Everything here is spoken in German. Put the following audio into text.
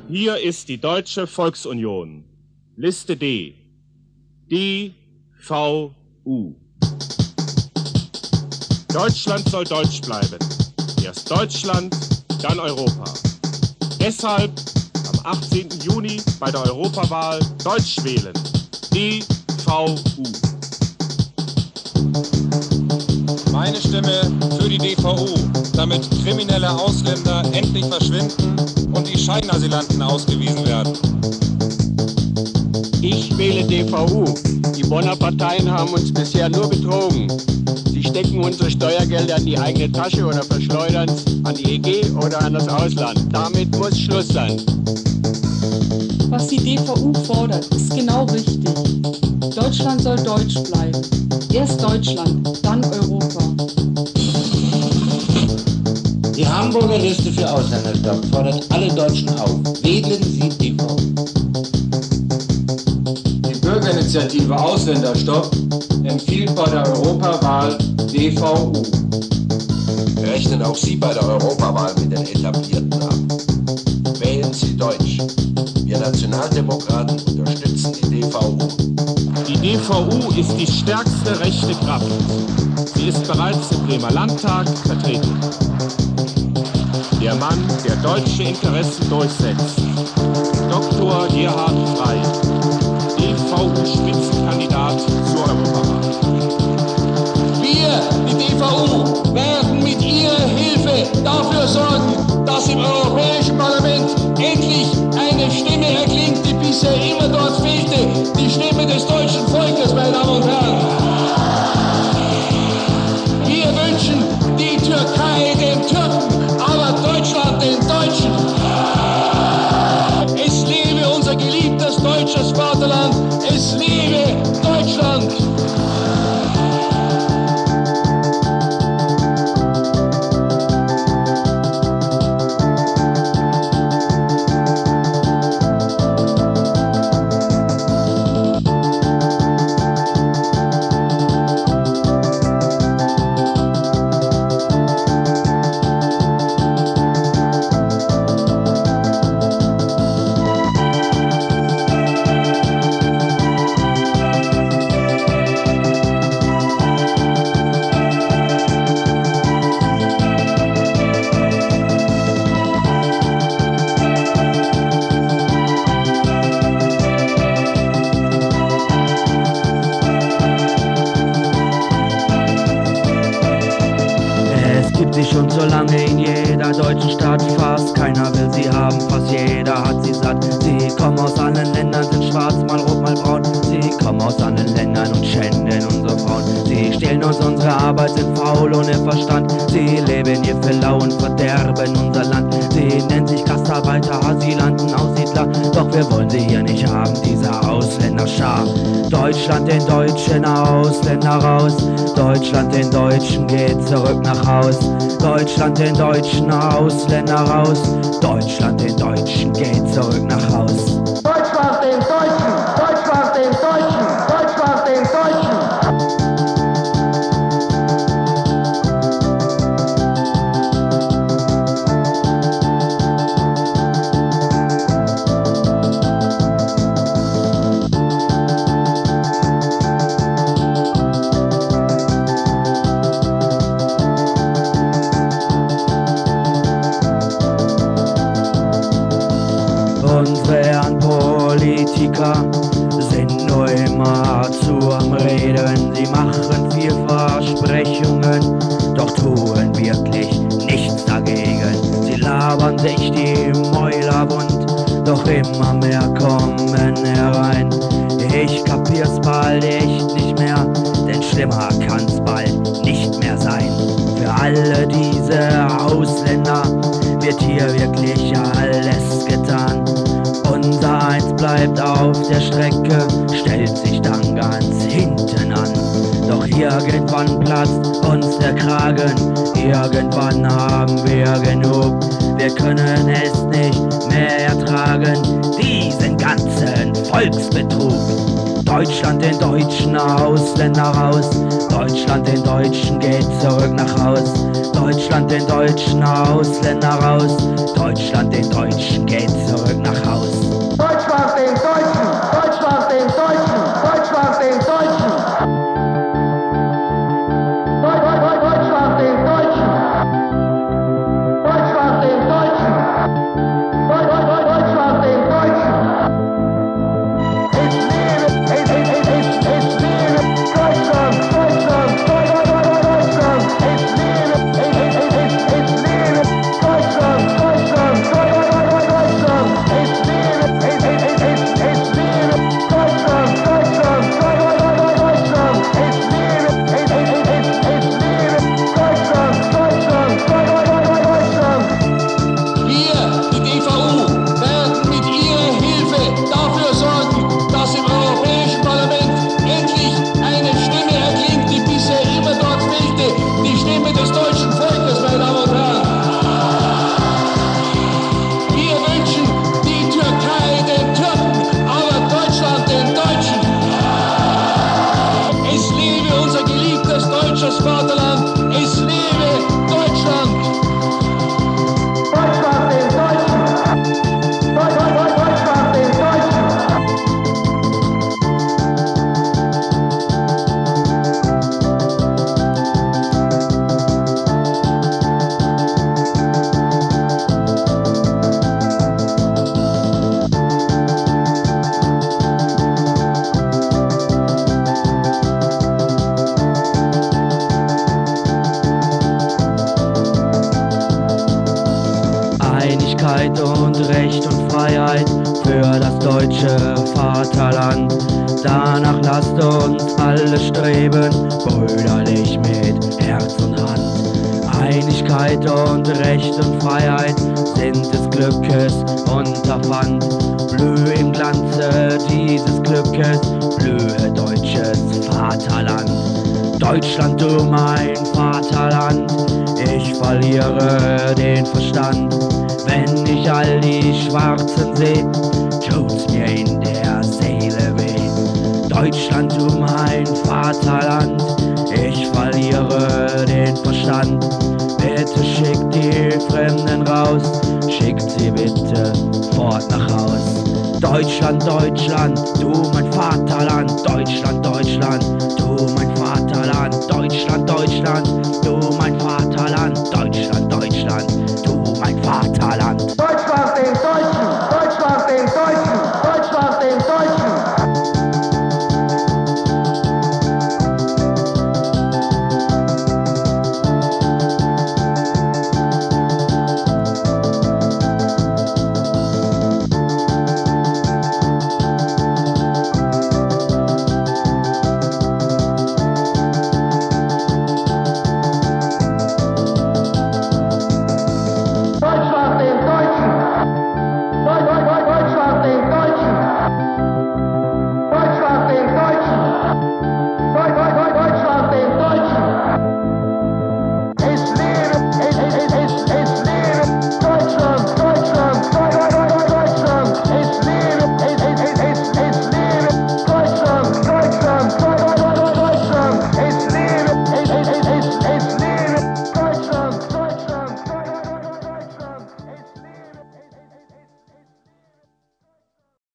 Hier ist die Deutsche Volksunion. Liste D. DVU. Deutschland soll deutsch bleiben. Erst Deutschland, dann Europa. Deshalb am 18. Juni bei der Europawahl Deutsch wählen. DVU. Meine Stimme für die DVU, damit kriminelle Ausländer endlich verschwinden und die Scheinasylanten ausgewiesen werden. Ich wähle DVU. Die Bonner Parteien haben uns bisher nur betrogen. Sie stecken unsere Steuergelder in die eigene Tasche oder verschleudern es an die EG oder an das Ausland. Damit muss Schluss sein. Was die DVU fordert, ist genau richtig. Deutschland soll deutsch bleiben. Erst Deutschland, dann Europa. Die Hamburger Liste für Ausländerstopp fordert alle Deutschen auf. Wählen Sie DVU. Die Bürgerinitiative Ausländerstopp empfiehlt bei der Europawahl DVU. Rechnen auch Sie bei der Europawahl mit den Etablierten ab. Wählen Sie Deutsch. Wir Nationaldemokraten unterstützen die DVU. Die DVU ist die stärkste rechte Kraft. Sie ist bereits im Bremer Landtag vertreten. Der Mann, der deutsche Interessen durchsetzt. Dr. Gerhard Frey, DVU-Spitzenkandidat zur Europawahl. Wir, die DVU, werden mit Ihrer Hilfe dafür sorgen, dass im Europäischen Parlament endlich eine Stimme erklingt, die bisher immer dort fehlte. Die Stimme des deutschen Volkes, meine Damen und Herren. Wir wünschen die Türkei den Türken, aber Deutschland den Deutschen. Es lebe unser geliebtes deutsches Vaterland. Es lebe Deutschland. Schon so lange in jeder deutschen Stadt, fast keiner will sie haben, fast jeder hat sie satt. Sie kommen aus allen Ländern, sind schwarz, mal rot, mal braun. Sie kommen aus allen Ländern und schänden unsere Frauen. Sie stehlen uns unsere Arbeit, sind faul ohne Verstand. Sie leben hier für lau und verderben unser Land. Sie nennen sich Gastarbeiter, Asylanten, Aussiedler, doch wir wollen sie hier nicht haben, diese Ausländerschar. Deutschland den Deutschen, Ausländer raus. Deutschland den Deutschen, geht zurück nach Haus. Deutschland den Deutschen, Ausländer raus. Deutschland den Deutschen, geht zurück nach Haus. Deutschland den Deutschen, Deutschland den Deutschen, Deutschland den Deutschen. Unsere Herren Politiker sind nur immer zu am Reden. Sie machen viel Versprechungen, doch tun wirklich nichts dagegen. Sie labern sich die Mäuler wund, doch immer mehr kommen herein. Ich kapier's bald echt nicht mehr, denn schlimmer kann's bald nicht mehr sein. Für alle diese Ausländer wird hier wirklich alles getan. Unser Eins bleibt auf der Strecke, stellt sich dann ganz hinten an. Doch irgendwann platzt uns der Kragen, irgendwann haben wir genug. Wir können es nicht mehr ertragen, diesen ganzen Volksbetrug. Deutschland den Deutschen, Ausländer raus. Deutschland den Deutschen, geht zurück nach Haus. Deutschland den Deutschen, Ausländer raus. Deutschland den Deutschen, geht zurück nach Haus. Deutschland den Deutschen, Deutschland den Deutschen, Deutschland den Deutschen. Deutschland den Deutschen. Deutschland den Deutschen. Deutschland den Deutschen. Es lebe Deutschland, Deutschland, Deutschland. Es lebe Deutschland, Deutschland, Deutschland. Es lebe Deutschland, Deutschland, Deutschland. Es lebe Deutschland, Deutschland, Deutschland. Wir, die DVU, werden mit Ihrer Hilfe dafür sorgen, dass im Europäischen Parlament endlich eine Stimme erklingt, die bisher immer dort fehlte, die Stimme des deutschen Volkes, meine Damen und Herren. Wir wünschen die Türkei den Türken, aber Deutschland den Deutschen. Es lebe unser geliebtes deutsches Vaterland, es lebe Deutschland. Deutschland den Deutschen. Deutschland den Deutschen. Einigkeit und Recht und Freiheit für das deutsche Vaterland. Danach lasst uns alle streben, brüderlich mit Herz und Hand. Einigkeit und Recht und Freiheit sind des Glückes Unterpfand. Blühe im Glanze dieses Glückes, blühe deutsches Vaterland. Deutschland, du mein Vaterland, ich verliere den Verstand. Wenn ich all die Schwarzen seh, tut's mir in der Seele weh. Deutschland, du mein Vaterland, ich verliere den Verstand. Bitte schickt die Fremden raus, schickt sie bitte fort nach Haus. Deutschland, Deutschland, du mein Vaterland. Deutschland, Deutschland, du mein Vaterland. Deutschland, Deutschland, du mein Vaterland.